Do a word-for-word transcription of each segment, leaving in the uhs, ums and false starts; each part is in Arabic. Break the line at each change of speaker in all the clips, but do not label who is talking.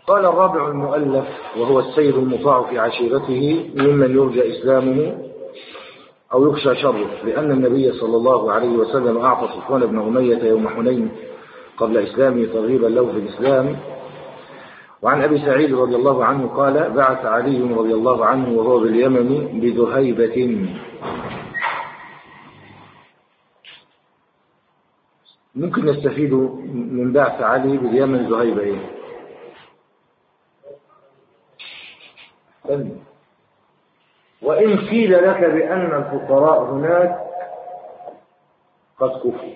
قال الرابع المؤلف وهو السيد المطاع في عشيرته ممن يرجى إسلامه أو يخشى شره، لأن النبي صلى الله عليه وسلم أعطى صفوان بن أمية يوم حنين قبل إسلامه ترغيبا له في الإسلام. وعن أبي سعيد رضي الله عنه قال: بعث علي رضي الله عنه وهو باليمن بذهيبة. ممكن نستفيد من بعث علي باليمن ذهيبة إيه؟ وإن قيل لك بأن الفقراء هناك قد كفوا.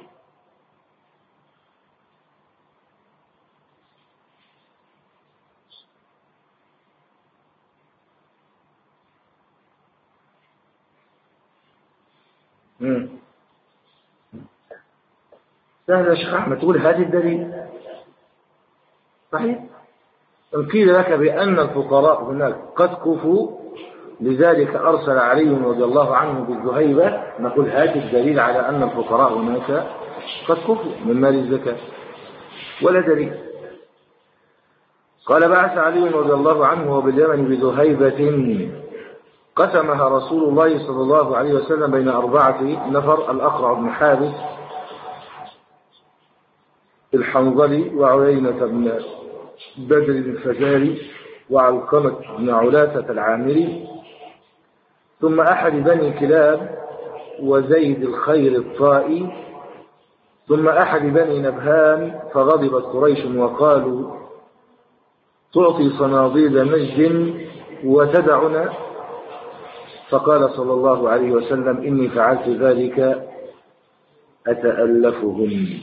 سهل يا شيخ أحمد تقول هذه الدليل صحيح. إن قيل لك بأن الفقراء هناك قد كفوا لذلك أرسل علي رضي الله عنه بالذهيبة، نقول هذا الدليل على أن الفقراء هناك قد كفوا من مال الزكاة، ولا دليل. قال: بعث علي رضي الله عنه وباليمن بذهيبة قسمها رسول الله صلى الله عليه وسلم بين أربعة نفر: الأقرع بن حابس الحنظلي، وعيينة بن بدر الفزاري، وعلقمة بن علافة العامري، ثم أحد بني كلاب، وزيد الخير الطائي، ثم أحد بني نبهان. فغضبت قريش وقالوا: تعطي صناديد مجد وتدعنا؟ فقال صلى الله عليه وسلم: إني فعلت ذلك أتألفهم.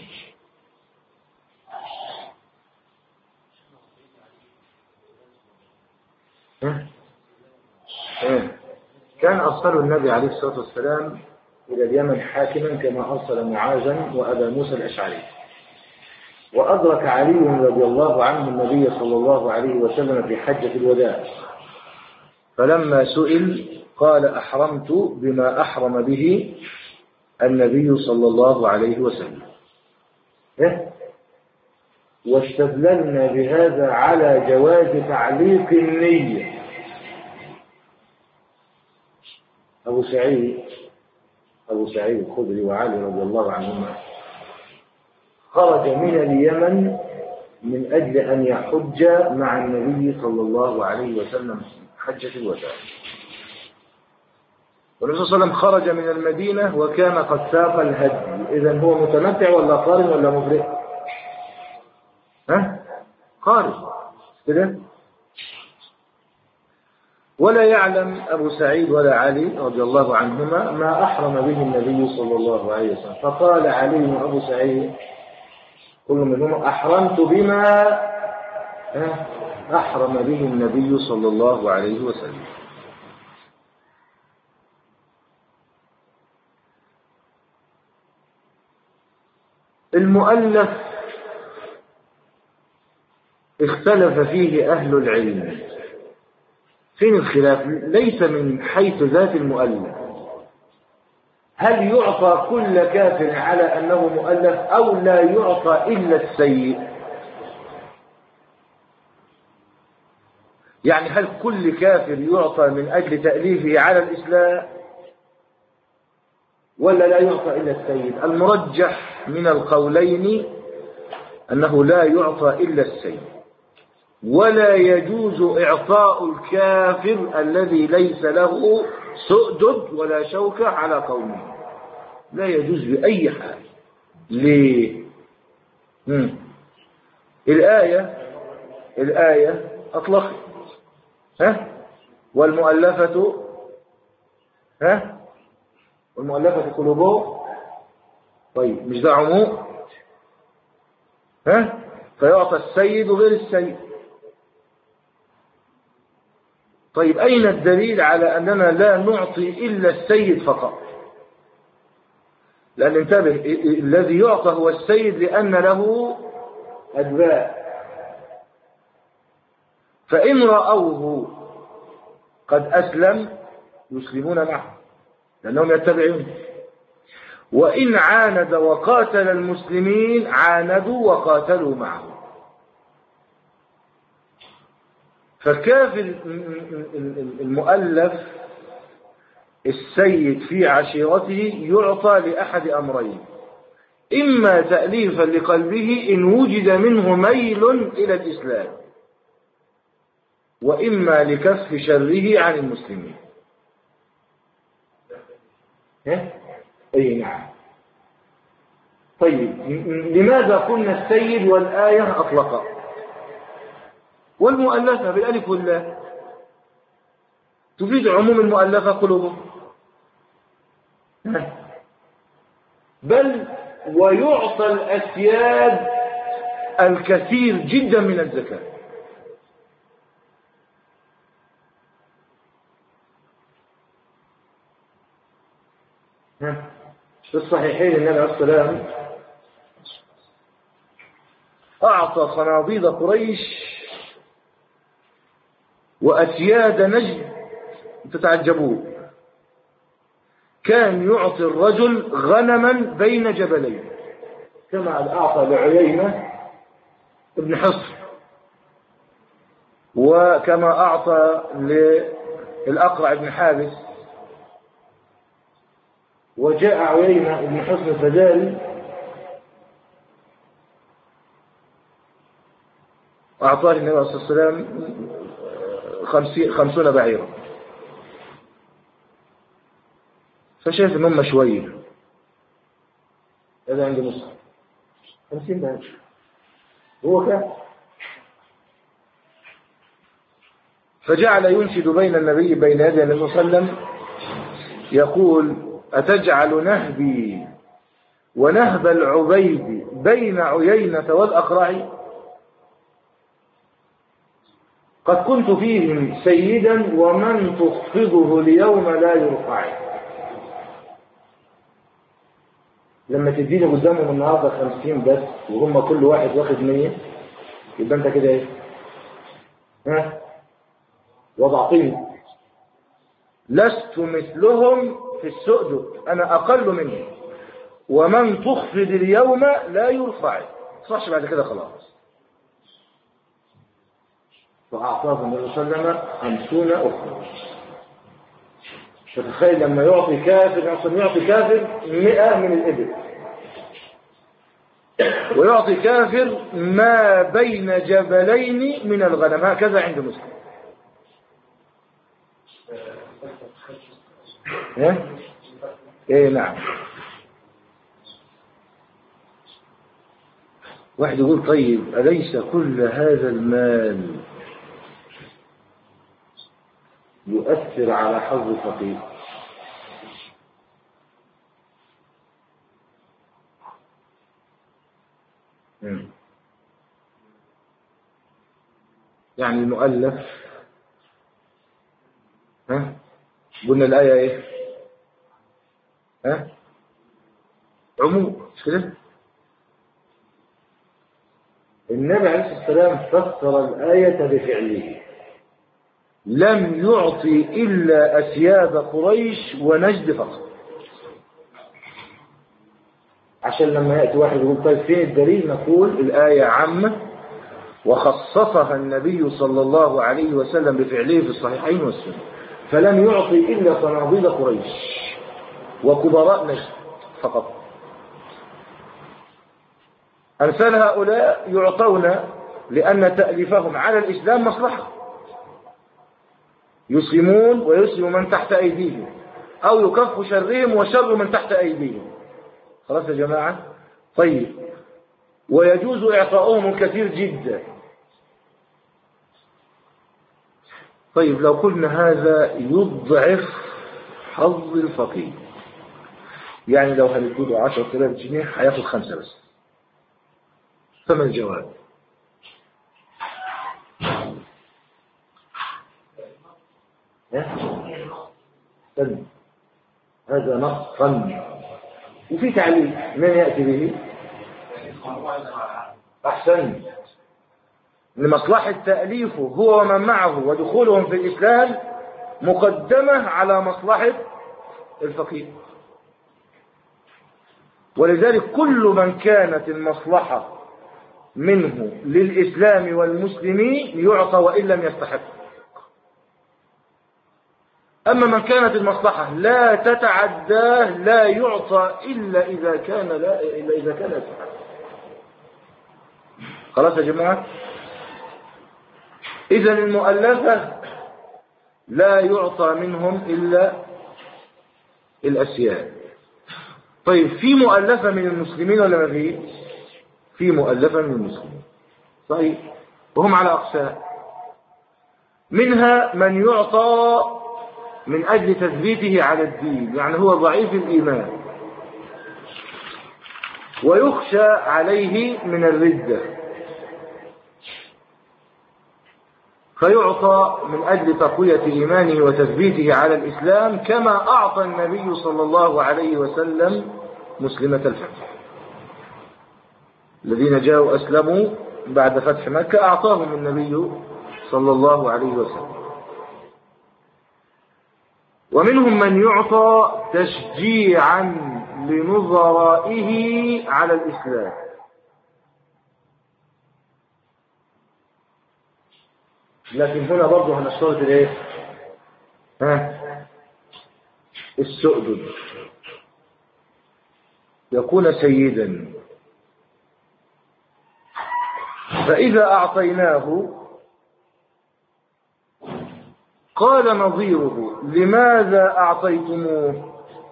كان أرسل النبي عليه الصلاة والسلام إلى اليمن حاكما كما أرسل معاذا وأبا موسى الأشعري. وأدرك علي رضي الله عنه النبي صلى الله عليه وسلم في حجة الوداع، فلما سئل قال: أحرمت بما أحرم به النبي صلى الله عليه وسلم. واستدللنا بهذا على جواز تعليق النية. أبو سعيد أبو سعيد الخدري وعلي رضي الله عنهما خرج من اليمن من أجل أن يحج مع النبي صلى الله عليه وسلم حجة الوداع. والنبي صلى الله عليه وسلم خرج من المدينة وكان قد ساق الهدي. إذن هو متمتع ولا قارن ولا مفرد؟ ها؟ قارن كده. ولا يعلم أبو سعيد ولا علي رضي الله عنهما ما أحرم به النبي صلى الله عليه وسلم. فقال علي وأبو سعيد كل منهما: أحرمت بما أحرم به النبي صلى الله عليه وسلم. المؤلف اختلف فيه أهل العلم. فين الخلاف؟ ليس من حيث ذات المؤلف، هل يعطى كل كافر على أنه مؤلف أو لا يعطى إلا السيء؟ يعني هل كل كافر يعطى من أجل تأليفه على الإسلام ولا لا يعطى إلا السيد؟ المرجح من القولين أنه لا يعطى إلا السيد، ولا يجوز إعطاء الكافر الذي ليس له سؤدد ولا شوكة على قومه، لا يجوز بأي حال. ليه؟ مم. الآية الآية أطلقت ها والمؤلفة ها والمؤلفة قلوبهم. طيب مش ده عموم؟ ها فيعطى السيد غير السيد. طيب أين الدليل على أننا لا نعطي إلا السيد فقط؟ لأن انتبه، الذي يعطى هو السيد لأن له أتباع، فإن رأوه قد أسلم يسلمون معه لأنهم يتبعون، وإن عاند وقاتل المسلمين عاندوا وقاتلوا معه. فكافر المؤلف السيد في عشيرته يعطى لأحد أمرين: إما تأليفا لقلبه إن وجد منه ميل إلى الإسلام، وإما لكف شره عن المسلمين. ها؟ أي نعم. طيب، لماذا قلنا السيد والآية أطلقا والمؤلفة بالألف واللام؟ تفيد عموم المؤلفة قلوبهم، بل ويعطى الأسياد الكثير جدا من الزكاة. في الصحيحين النبي عليه السلام أعطى صناديد قريش وأسياد نجد تتعجبون، كان يعطي الرجل غنما بين جبلين، كما أعطى لعيينة ابن حصر، وكما أعطى للأقرع ابن حابس. وجاء عيينة ابن حصر الفداري أعطاه النبي عليه الصلاة والسلام خمسون بعيرا، فشايف ان هم شويه. هذا عند مسلم خمسين بعير، هو كان فجعل ينشد بين النبي بين يدي النبي صلى الله عليه وسلم يقول: أتجعل نهبي ونهب العبيد بين عيينة والأقرع؟ قد كنت فيهم سيدا ومن تخفضه اليوم لا يرفع. لما تديني قدامهم النهارده خمسين بس وهم كل واحد واخد مية، يبقى انت كده ايه؟ ها؟ وضع طين. لست مثلهم في السؤدد، انا اقل منهم، ومن تخفض اليوم لا يرفع. صحش بعد كده خلاص. فأعطاه النبي صلى الله عليه وسلم خمسون أخرى. فتخيل لما يعطي كافر، أصلا يعطي كافر مئة من الإبل، ويعطي كافر ما بين جبلين من الغنم، هكذا عند مسلم. ايه ايه نعم. واحد يقول: طيب أليس كل هذا المال يؤثر على حظ الفقير؟ يعني المؤلف، ها قلنا الآية ايه؟ ها عموم، مش كده؟ النبي عليه الصلاة والسلام فسر الآية بفعله، لم يعطي إلا أسياد قريش ونجد فقط. عشان لما يأتي واحد يقول: طيب فين الدليل؟ نقول الآية عامة وخصصها النبي صلى الله عليه وسلم بفعله في الصحيحين والسنة، فلم يعطي إلا صناديد قريش وكبراء نجد فقط. أمثال هؤلاء يعطون لأن تأليفهم على الإسلام مصلحة، يسلمون ويسلم من تحت أيديهم، أو يكف شرهم وشر من تحت أيديهم. خلاص يا جماعة؟ طيب، ويجوز إعطاؤهم الكثير جدا. طيب لو قلنا هذا يضعف حظ الفقير، يعني لو هنديله عشرة آلاف جنيه هياخد خمسة بس، فما الجواب؟ هذا نصا، وفي تعليل من يأتي به؟ أحسن، لمصلحة تأليفه هو ومن معه ودخولهم في الإسلام مقدمة على مصلحة الفقير. ولذلك كل من كانت المصلحة منه للإسلام والمسلمين يعطى وإن لم يستحق. أما من كانت المصلحة لا تتعداه لا يعطى إلا إذا كان لا إلا إذا كان يستحق. خلاص يا جماعة. إذا المؤلفة لا يعطى منهم إلا الأسياد. طيب في مؤلفة من المسلمين ولا ما فيه؟ في مؤلفة من المسلمين صحيح، وهم على أقسام. منها من يعطى من أجل تثبيته على الدين، يعني هو ضعيف الإيمان ويخشى عليه من الردة، فيعطى من أجل تقوية إيمانه وتثبيته على الإسلام، كما أعطى النبي صلى الله عليه وسلم مسلمة الفتح. الذين جاءوا أسلموا بعد فتح مكة أعطاهم النبي صلى الله عليه وسلم. ومنهم من يعطى تشجيعا لنظرائه على الإسلام، لكن هنا برضه هنشترط الايه؟ ها السؤدد، يكون سيدا. فإذا أعطيناه قال نظيره لماذا أعطيتموه؟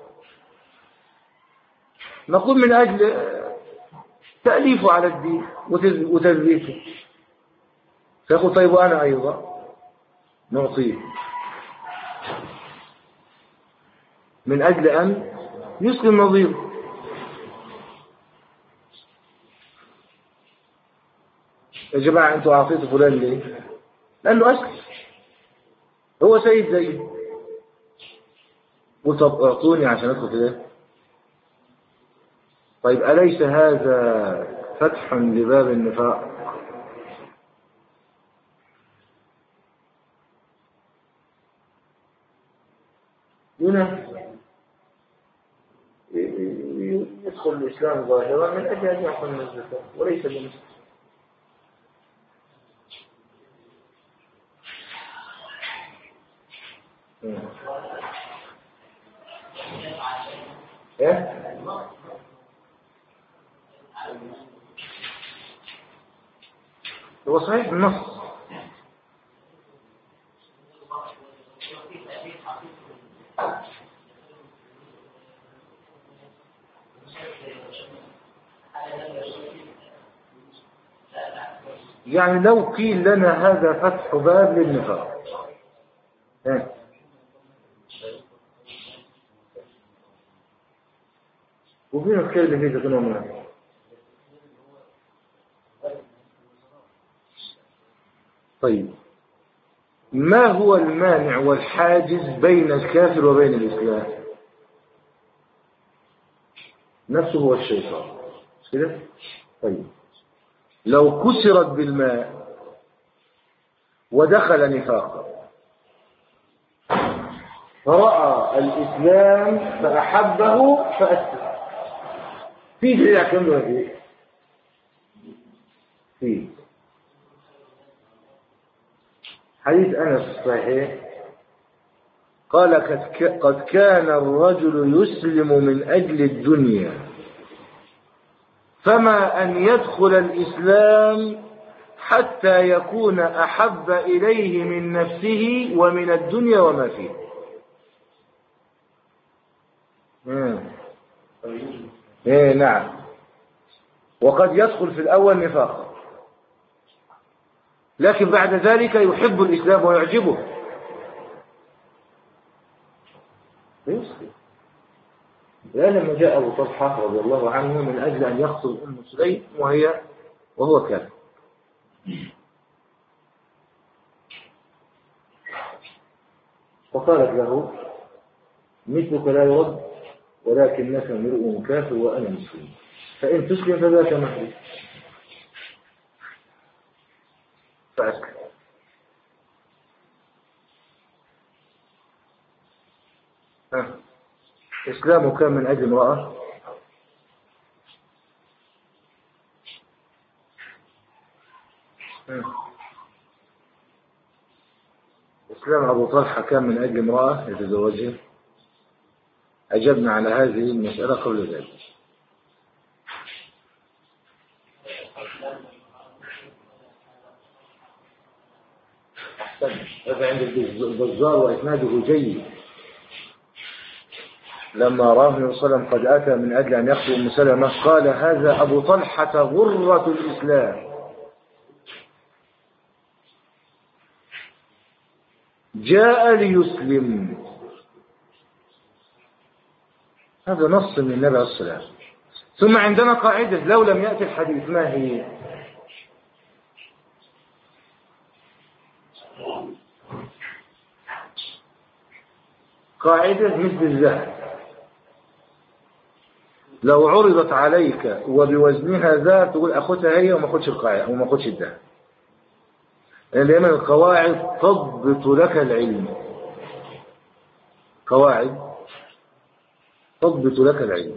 نقول من أجل تأليفه على الدين وتثبيته. فيقول طيب وأنا أيضا نعطيه من أجل أن يسلم نظيره. يا جماعة أنتوا أعطيتوا فلان ليه؟ لأنه أسلم، هو سيد زيه. قلت طب اعطوني عشان أدخل في ده. طيب أليس هذا فتح لباب النفاق؟ هنا يدخل الإسلام ظاهرا من أجل أن يعطي من الزكاة وليس للمسلم. ايه هو صحيح النص، يعني لو قيل لنا هذا فتح باب للنفاق ايه وفين الخير اللي فيه تكون منها؟ طيب ما هو المانع والحاجز بين الكافر وبين الإسلام؟ نفسه هو الشيطان، مش كده؟ طيب لو كسرت بالماء ودخل نفاقا فرأى الإسلام فأحبه فأسلم، في دليل كم له فيه؟ فيه حديث أنس الصحيح قال قد كان الرجل يسلم من أجل الدنيا فما أن يدخل الإسلام حتى يكون أحب إليه من نفسه ومن الدنيا وما فيه. ايه نعم. وقد يدخل في الأول نفاقا لكن بعد ذلك يحب الإسلام ويعجبه يسلم. لما جاء أبو طلحة رضي الله عنه من أجل أن يقتل أم سليم وهي وهو كافر، فقالت له مثلك لا يرد ولكنك امرؤ كافر وأنا مسلم فإن تسلم فذاك مهلي، فأسلم. ها إسلامه كان من أجل امرأة؟ إسلام أبو طلحة كان من أجل امرأة يتزوجها؟ أجبنا على هذه المسألة قبل ذلك. هذا عند البزار وإسناده جيد. لما راه النبي صلى الله عليه وسلم قد أتى من أجل أن يخطب أم سلمة قال هذا أبو طلحة غرة الإسلام جاء ليسلم. هذا نص من النبي عليه الصلاة والسلام. ثم عندنا قاعدة لو لم يأتي الحديث ما هي؟ قاعدة مثل الذهب لو عرضت عليك وبوزنها ذهب تقول أخذها هي وما أخذش القاعدة وما أخذش الذهب. لأن دائما القواعد تضبط لك العلم. قواعد تضبط لك العلم.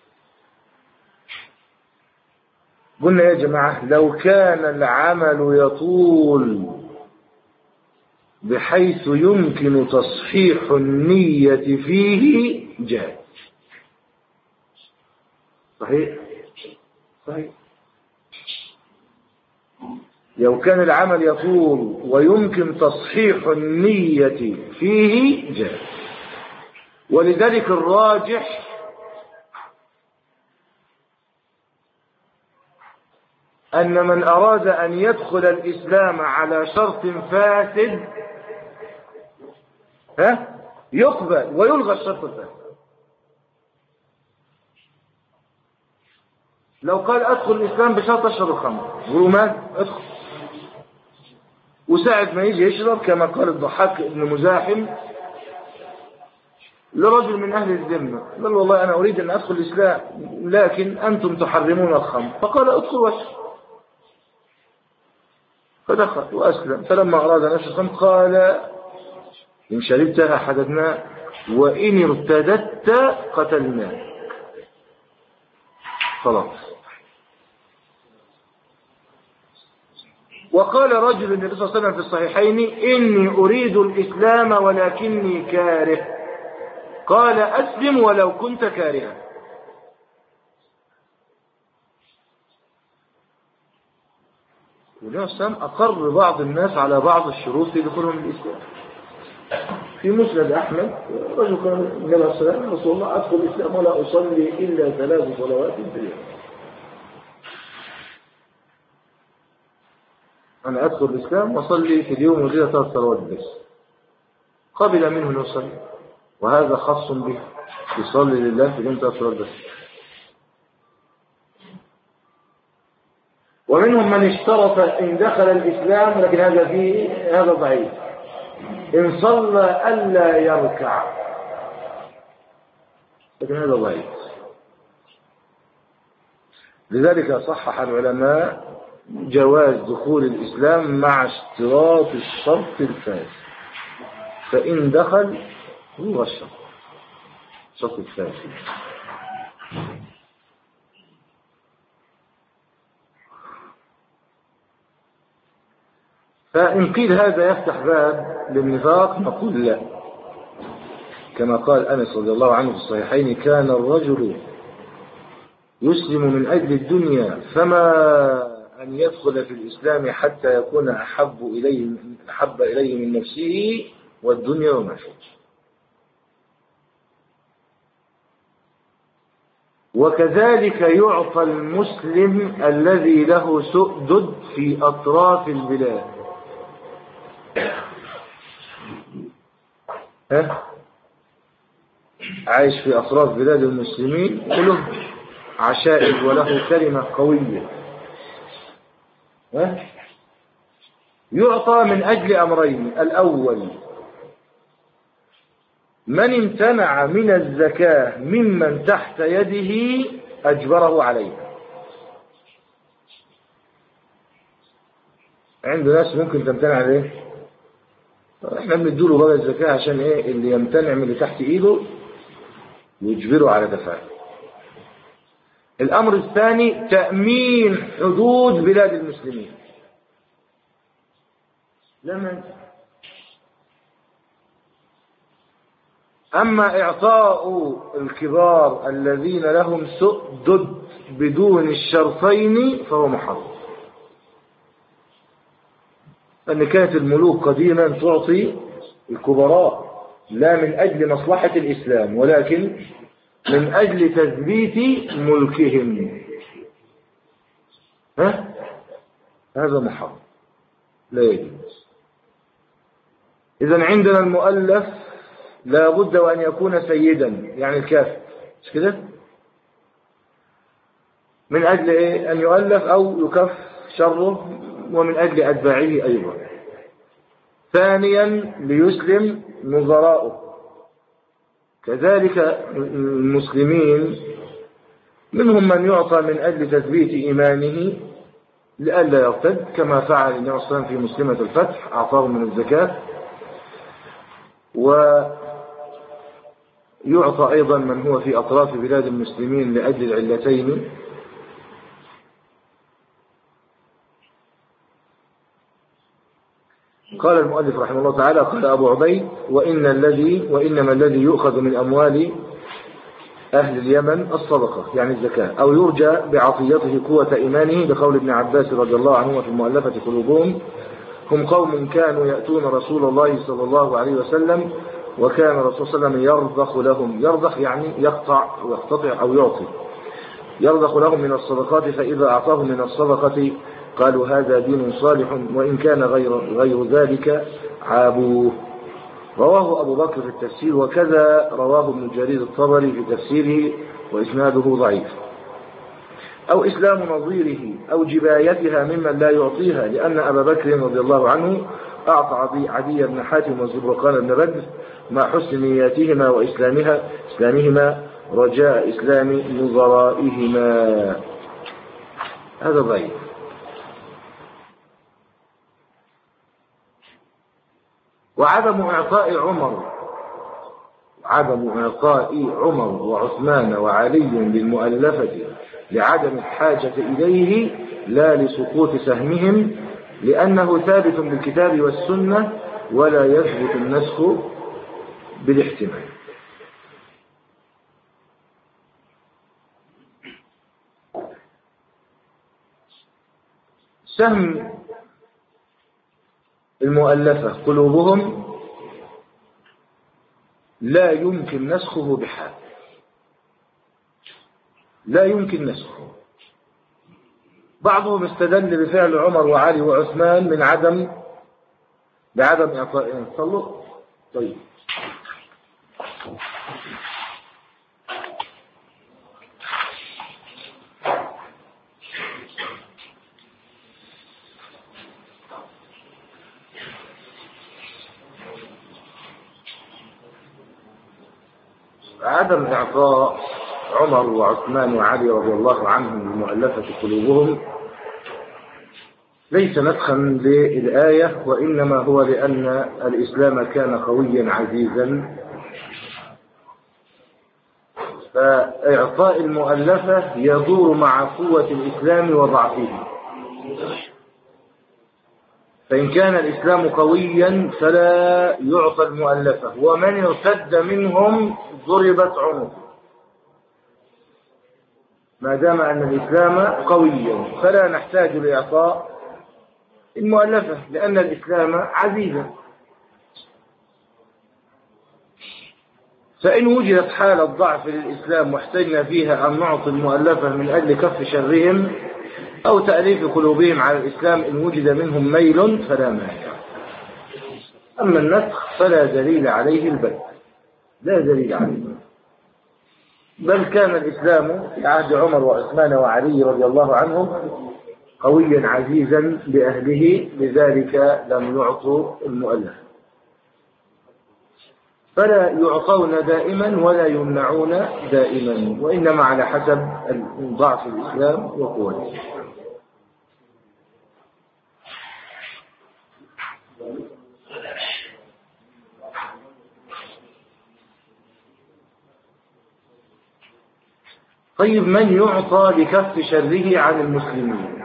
قلنا يا جماعة لو كان العمل يطول بحيث يمكن تصحيح النية فيه جاء. صحيح صحيح. لو كان العمل يطول ويمكن تصحيح النية فيه جاء. ولذلك الراجح أن من أراد أن يدخل الإسلام على شرط فاسد ها يقبل ويلغى الشرط الفاسد. لو قال أدخل الإسلام بشرط أشرب الخمر يقولوا ما أدخل، وساعد ما يجي يشرب كما قال الضحاك بن مزاحم لرجل من أهل الذمة قال والله أنا أريد أن أدخل الإسلام لكن أنتم تحرمون الخمر، فقال أدخل واشرب، فدخل وأسلم. فلما أراد أن يشرب قال إن شربتها حددنا وإن ارتدت قتلنا. خلاص. وقال رجل النبي صلى الله عليه وسلم في الصحيحين إني أريد الإسلام ولكني كاره، قال أسلم ولو كنت كارها. والنبي صلى الله عليه وسلم أقر بعض الناس على بعض الشروط في دخولهم الإسلام. في مسند أحمد رجل قال النبي صلى الله عليه وسلم رسول الله أدخل الإسلام ولا أصلي إلا ثلاث صلوات في اليوم. أنا أدخل الإسلام وصلي في اليوم وزيادة ثلاث صلوات بس. قبل منه أن يصلي وهذا خاص به يصلي لله في اليوم ثلاث صلوات بس. ومنهم من اشترط إن دخل الإسلام لكن هذا فيه هذا ضعيف إن صلى ألا يركع، لكن هذا ضعيف. لذلك صحح العلماء جواز دخول الإسلام مع اشتراط الشرط الفاسد، فإن دخل هو الشرط الشرط الفاسد. فإن قيل هذا يفتح باب للنفاق نقول لا، كما قال أنس رضي الله عنه في الصحيحين كان الرجل يسلم من أجل الدنيا فما أن يدخل في الإسلام حتى يكون أحب إليه أحب إليه من نفسه والدنيا وما فيها. وكذلك يعطى المسلم الذي له سؤدد في أطراف البلاد. ها؟ عايش في أطراف بلاد المسلمين وله عشائر وله كلمة قوية، ها؟ يعطى من أجل أمرين: الأول من امتنع من الزكاة ممن تحت يده أجبره عليها. عنده ناس ممكن تمتنع عليه، احنا بنديله بقى الزكاة عشان ايه؟ اللي يمتنع من اللي تحت ايده ويجبره على دفعه. الأمر الثاني تأمين حدود بلاد المسلمين. لما أما إعطاء الكبار الذين لهم سؤدد بدون الشرطين فهو محرم، أن كانت الملوك قديما تعطي الكبراء لا من أجل مصلحة الإسلام ولكن من أجل تثبيت ملكهم. ها؟ هذا محرم لا يجوز. إذن عندنا المؤلف لا بد وأن يكون سيدا، يعني الكافر، مش كده؟ من أجل إيه؟ أن يؤلف أو يكف شره، ومن أجل أتباعه أيضا. ثانيا ليسلم نظراؤه، كذلك المسلمين منهم من يعطى من أجل تثبيت إيمانه لئلا يرتد، كما فعل النبي صلى الله عليه وسلم في مسلمة الفتح، أعطاه من الزكاة. ويعطى أيضا من هو في أطراف بلاد المسلمين لأجل العلتين. قال المؤلف رحمه الله تعالى: قال أبو عبيد: وإن الذي وإنما الذي يؤخذ من أموال أهل اليمن الصدقة، يعني الزكاة، أو يرجى بعطيته قوة إيمانه، بقول ابن عباس رضي الله عنه في المؤلفة قلوبهم: هم قوم كانوا يأتون رسول الله صلى الله عليه وسلم وكان الرسول صلى الله عليه وسلم يرضخ لهم، يرضخ يعني يقطع أو يقتطع أو يعطي، يرضخ لهم من الصدقات، فإذا أعطاهم من الصدقة قالوا هذا دين صالح، وإن كان غير, غير ذلك عابوه. رواه أبو بكر في التفسير، وكذا رواه ابن جرير الطبري في تفسيره وإسناده ضعيف. أو إسلام نظيره أو جبايتها ممن لا يعطيها، لأن أبا بكر رضي الله عنه أعطى عدي بن حاتم والزبرقان بن بدر مع حسن نياتهما وإسلامها إسلامهما رجاء إسلام نظرائهما. هذا ضعيف. وعدم إعطاء عمر عدم إعطاء عمر وعثمان وعلي للمؤلفة لعدم الحاجة إليه لا لسقوط سهمهم، لأنه ثابت بالكتاب والسنة ولا يثبت النسخ بالاحتمال. سهم المؤلفة قلوبهم لا يمكن نسخه بحال، لا يمكن نسخه. بعضهم استدل بفعل عمر وعلي وعثمان من عدم بعدم إعطائهم. صلوا طيب. عدم إعطاء عمر وعثمان وعلي رضي الله عنهم لمؤلفة قلوبهم ليس نسخا للآية، وإنما هو لأن الإسلام كان قويا عزيزا، فإعطاء المؤلفة يدور مع قوة الإسلام وضعفه. فإن كان الإسلام قويا فلا يعطى المؤلفة، ومن ارتد منهم ضربت عنقه، ما دام أن الإسلام قويا فلا نحتاج لإعطاء المؤلفة لأن الإسلام عزيزا. فإن وجدت حالة ضعف للإسلام واحتجنا فيها أن نعطي المؤلفة من أجل كف شرهم أو تأليف قلوبهم على الإسلام إن وجد منهم ميل فلا مانع. أما النسخ فلا دليل عليه البتة، لا دليل عليه، بل كان الإسلام في عهد عمر وعثمان وعلي رضي الله عنهم قويا عزيزا بأهله، لذلك لم يعطوا المؤلف، فلا يعطون دائما ولا يمنعون دائما، وإنما على حسب ضعف الإسلام وقوته. طيب، من يعطى لكف شره عن المسلمين؟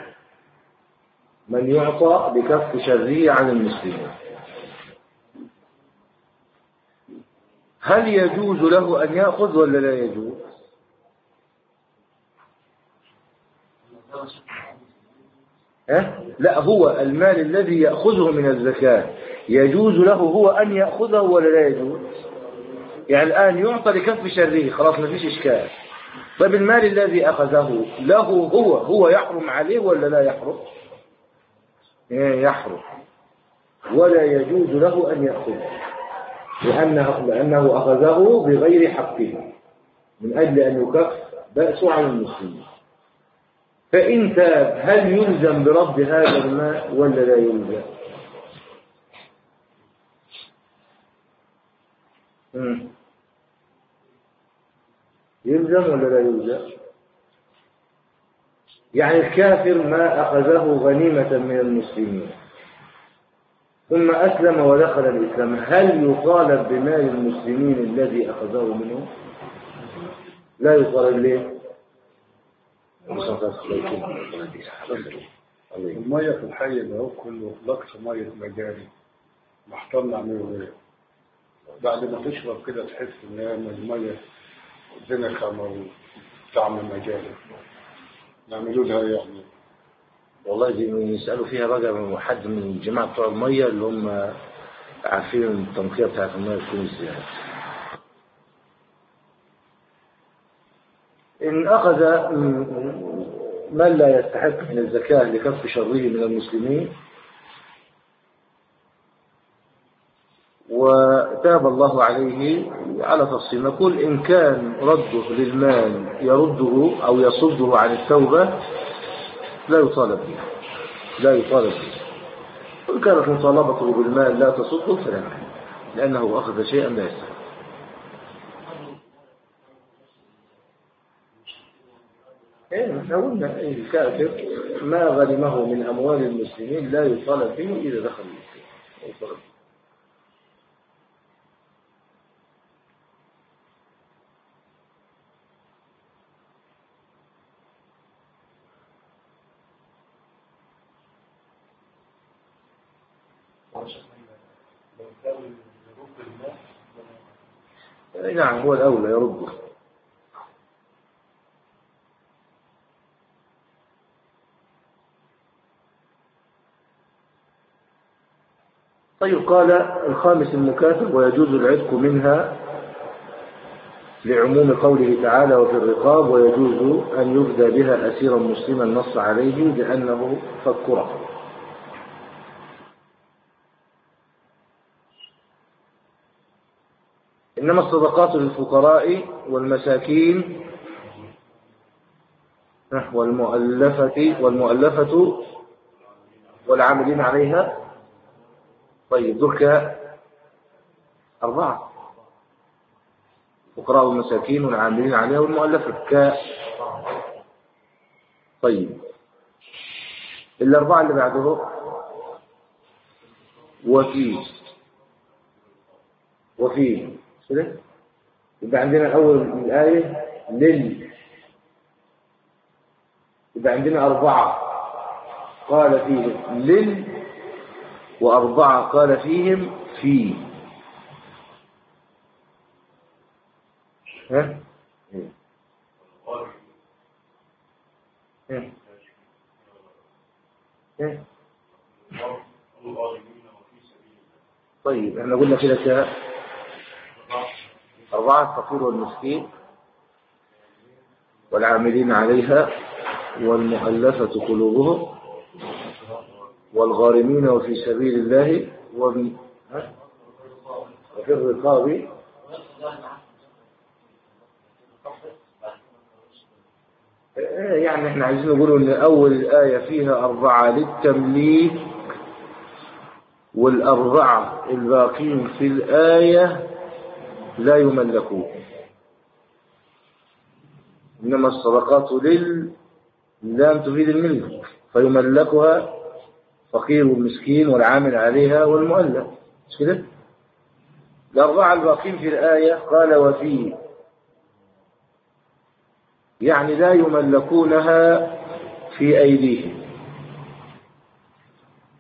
من يعطى لكف شره عن المسلمين؟ هل يجوز له أن يأخذ ولا لا يجوز؟ ها؟ لا، هو المال الذي يأخذه من الزكاة يجوز له هو أن يأخذه ولا لا يجوز؟ يعني الآن يعطى لكف شره، خلاص ما فيش إشكال. طيب المال الذي أخذه له هو هو يحرم عليه ولا لا يحرم؟ يحرم ولا يجوز له أن يأخذه، لأنه, لأنه أخذه بغير حقه من أجل أن يكف بأسه عن المسلمين. فإن تاب هل يلزم برد هذا الماء ولا لا يلزم؟ مم. يلزم ولا لا يلزم؟ يعني الكافر ما أخذه غنيمة من المسلمين ثم أسلم ودخل الإسلام، هل يطالب بمال المسلمين الذي أخذه منه؟ لا يطالب. ليه؟
المية في الحي ده كله لقص مية مجاري محتار نعمله ايه؟ بعد ما تشرب كده تحس ان المية دنكة وطعم مجاري، نعملوا لها يعني.
والله دي يسألوا فيها بقى حد من الجماعة بتوع المية اللي هم عارفين التنقية بتاعت المية تكون ازاي. إن أخذ من لا يستحق من الزكاة لكف شره من المسلمين وتاب الله عليه على تفصيل، نقول إن كان رده للمال يرده أو يصده عن التوبة لا يطالب به، لا يطالب به. وإن كانت مطالبته بالمال لا تصده فلا، لأنه أخذ شيئا لا يستحق. إيه إحنا قلنا الكافر ما غنمه من أموال المسلمين لا يطالب به إذا دخل الإسلام. نعم هو الأولى يرده. طيب قال الخامس المكاتب ويجوز العتق منها لعموم قوله تعالى وفي الرقاب، ويجوز أن يفدى بها أسيرا مسلما نص عليه لأنه فك رقبة. إنما الصدقات للفقراء والمساكين والمؤلفة والمؤلفة والعاملين عليها. طيب دول أربعة، فقراء والمساكين والعاملين عليها والمؤلفة ك طيب الأربعة اللي بعده وفي وفي كده يبقى عندنا أول الآية لل، يبقى عندنا أربعة قال فيهم لل وأربعة قال فيهم في. ها؟ ها؟ ها؟ طيب احنا قلنا كده كده أربعة، الفقير والمسكين والعاملين عليها والمؤلفة قلوبهم والغارمين وفي سبيل الله وفي الرقاب. يعني احنا عايزين نقول ان اول الآية فيها أربعة للتمليك، والأربعة الباقين في الآية لا يملكون، إنما الصدقات لل لم تفيد الملك فيملكها فقير والمسكين والعامل عليها والمؤلف، مش كده؟ الأربعة الباقين في الآية قال وفي، يعني لا يملكونها في أيديهم.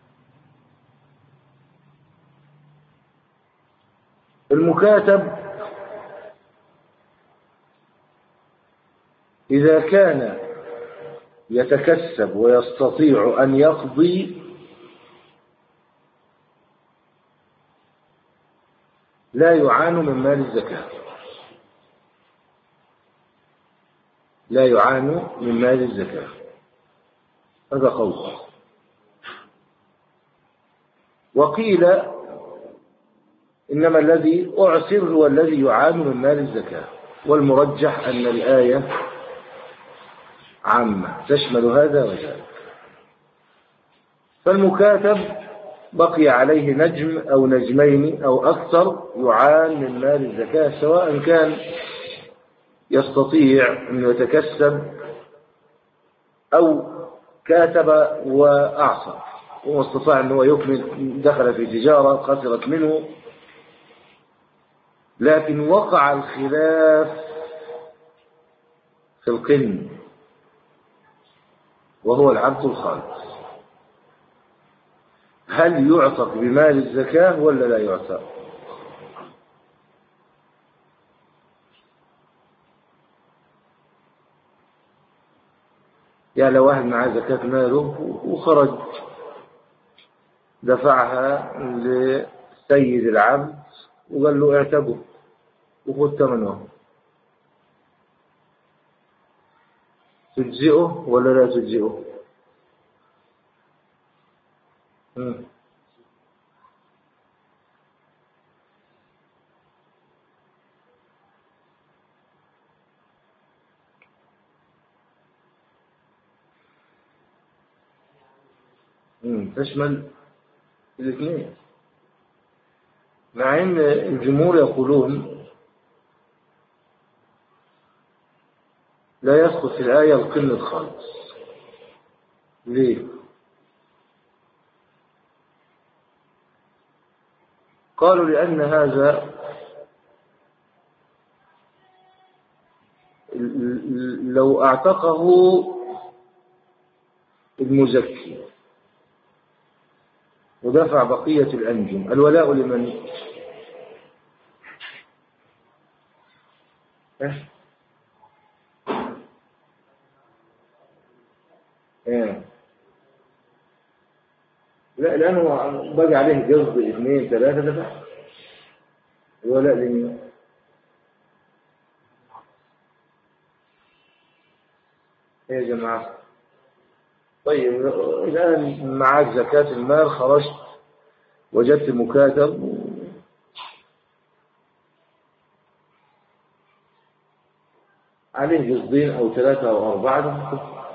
المكاتب إذا كان يتكسب ويستطيع أن يقضي لا يعان من مال الزكاة، لا يعان من مال الزكاة. هذا قول. وقيل إنما الذي أعسر هو الذي يعان من مال الزكاة، والمرجح أن الآية عامة تشمل هذا وذاك. فالمكاتب بقي عليه نجم أو نجمين أو أكثر يعان من مال الزكاة، سواء كان يستطيع أن يتكسب أو كاتب وأعصر وما استطاع أنه يكمل، دخل في تجارة خسرت منه. لكن وقع الخلاف في القن وهو العبد الخالص، هل يعتق بمال الزكاة ولا لا يعتق؟ يعني لو واحد معاه زكاة ماله وخرج دفعها لسيد العبد وقال له اعتقه وخذ ثمنه، تجزئه ولا لا تجزئه؟ تشمل الاثنين، مع ان الجمهور يقولون لا يسقط في الآية القن الخالص. ليه؟ قالوا لأن هذا لو اعتقه المزكي ودفع بقية الأنجم، الولاء لمن؟ إيه؟ إيه؟ لا، لأنه بقى عليه جزء اثنين ثلاثة دفع. الولاء لمن؟ إيه يا جماعة؟ طيب الآن معك زكاة المال، خرجت وجدت مكاتب عليه جزئين أو ثلاثة أو أربعة،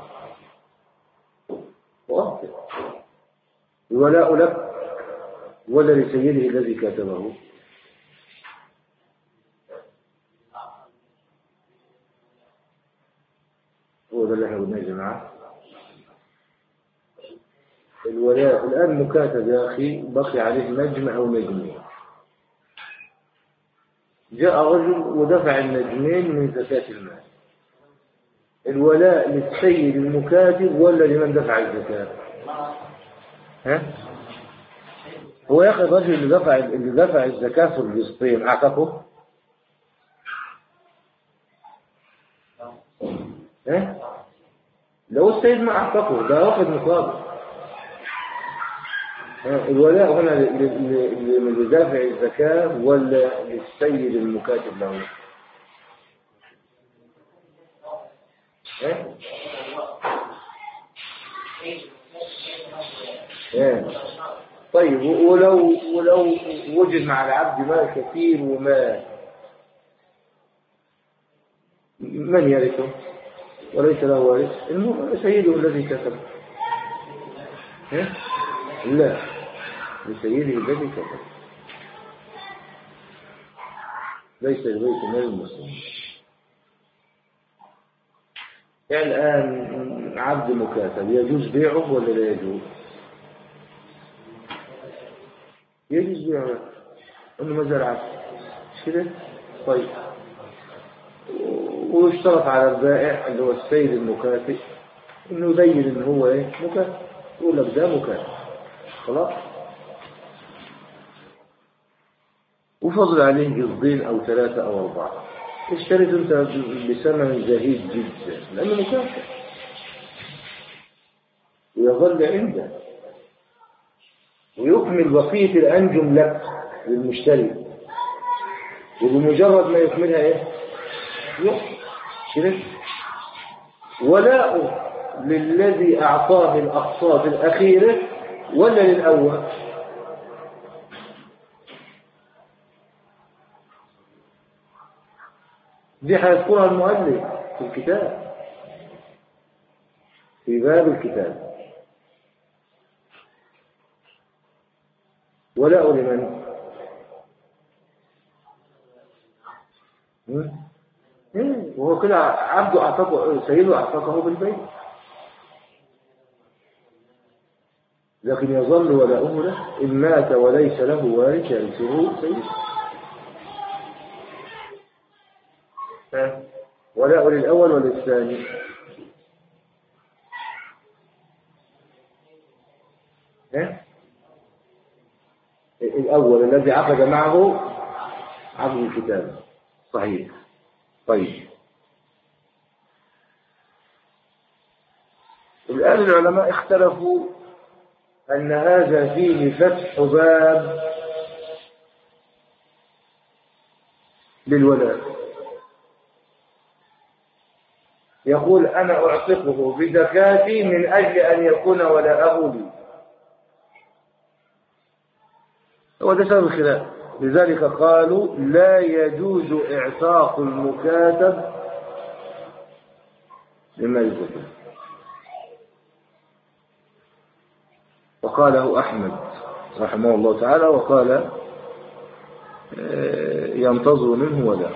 وأنت الولاء لك ولا لسيده الذي كاتبه؟ هو ده اللي احنا قلناه يا جماعة. الولاء الآن مكاتب يا أخي، بقي عليه نجم أو نجمين، جاء رجل ودفع النجمين من زكاة المال، الولاء للسيد المكاتب ولا لمن دفع الزكاة؟ ها؟ هو يا أخي الرجل اللي دفع اللي دفع الزكاة في القسطين أعتقه؟ ها؟ لو السيد ما أعتقه ده واخد مقابل. الولاء هنا لدافع الزكاة ولا للسيد المكاتب له؟ ايه ايه طيب، ولو ولو وجد مع العبد مال كثير وما من يرثه وليس له وارث؟ سيده الذي كتب. ايه لا، لسيده الذي كتب، ليس لبيت مال المسلمين. يعني الآن عبد مكاتب يجوز بيعه ولا لا يجوز؟ يجوز بيعه، انه مزرعة كده. طيب، ويشترط على البائع اللي هو السيد المكاتب انه يبين ان هو ايه مكاتب، يقول لك ده مكاتب خلاص، وفضل عليه قسطين او ثلاثة او اربعة. اشتريت أنت بثمن زهيد جدا لأنه مكافأة ويظل عنده ويكمل بقية الأنجم لك للمشتري، وبمجرد ما يكملها إيه؟ يكمل ولاء للذي أعطاه الأقساط الأخيرة ولا للأول؟ دي هيذكرها المؤلف في الكتاب في باب الكتاب. ولاء لمن؟ وهو كده عبده أعتقه سيده أعتقه بالبيت، لكن يظل ولاؤه له إن مات وليس له وارث يرثه سيده. ولاء للأول وللثاني؟ الأول الذي عقد معه عقد الكتاب صحيح. طيب الآن العلماء اختلفوا أن هذا فيه فتح باب للولاء. يقول أنا أعتقه بزكاتي من أجل أن يكون ولاءه لي، هو ده سبب الخلاف. لذلك قالوا لا يجوز إعتاق المكاتب لما يزكي، وقاله أحمد رحمه الله تعالى، وقال ينتظر منه ولا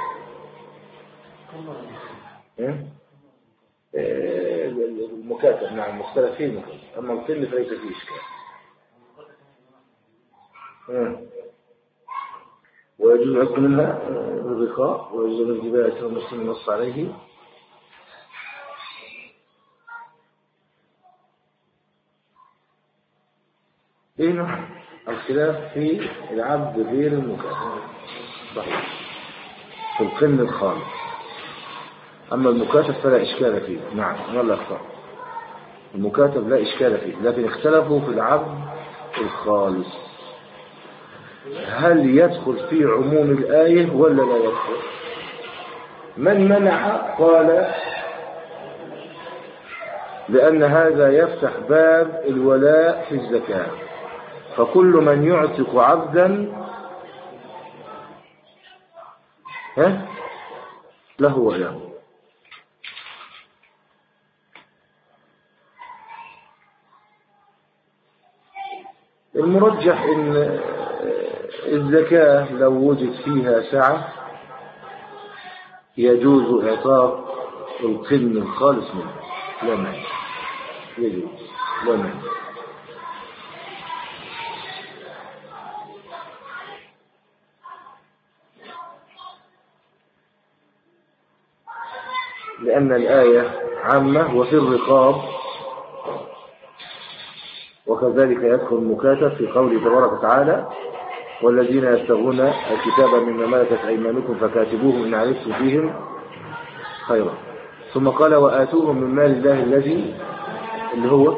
المكاتب. نعم مختلف فيه المكاتب، أما القل فليس فيه إشكال. ويجوز عقد منها الرقاء، ويجوز الجباية المسلم نص عليه. هنا الخلاف في العبد غير المكاتب صحيح في القن الخالص، أما المكاتب فلا إشكال فيه. نعم والله أخطأ، المكاتب لا إشكال فيه، لكن اختلفوا في العبد الخالص هل يدخل في عموم الآية ولا لا يدخل. من منع قال لأن هذا يفتح باب الولاء في الزكاة، فكل من يعتق عبدا ها له ولاء. المرجح ان الزكاة لو وجد فيها سعة يجوز إعطاء القن الخالص منه، لا مانع، يجوز لا مانع. لأن الآية عامة وفي الرقاب، وكذلك يدخل المكاتب في قوله تبارك وتعالى والذين يبتغون الكتاب مما ملكت أيمانكم فكاتبوهم إن علمتم فيهم خيرا. ثم قال وآتوهم من مال الله الذي اللي هو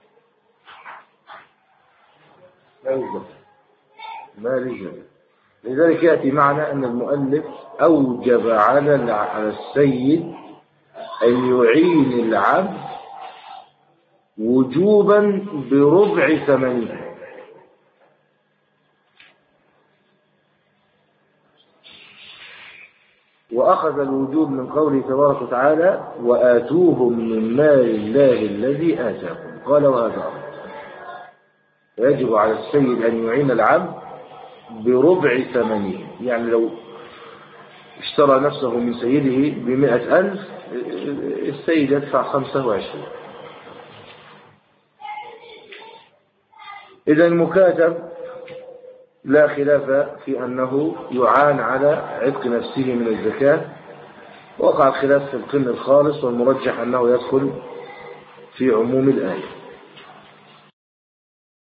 مال الجنة. لذلك يأتي معنا أن المؤلف أوجب على على السيد أن يعين العبد وجوبا بربع ثمنه، وأخذ الوجوب من قوله تبارك وتعالى وآتوهم من مال الله الذي آتاكم. قال وهذا أمر يجب على السيد أن يعين العبد بربع ثمنه، يعني لو اشترى نفسه من سيده بمئة ألف السيد يدفع خمسة وعشرين. إذا المكاتب لا خلاف في أنه يعان على عتق نفسه من الزكاة، وقع الخلاف في القن الخالص، والمرجح أنه يدخل في عموم الآية.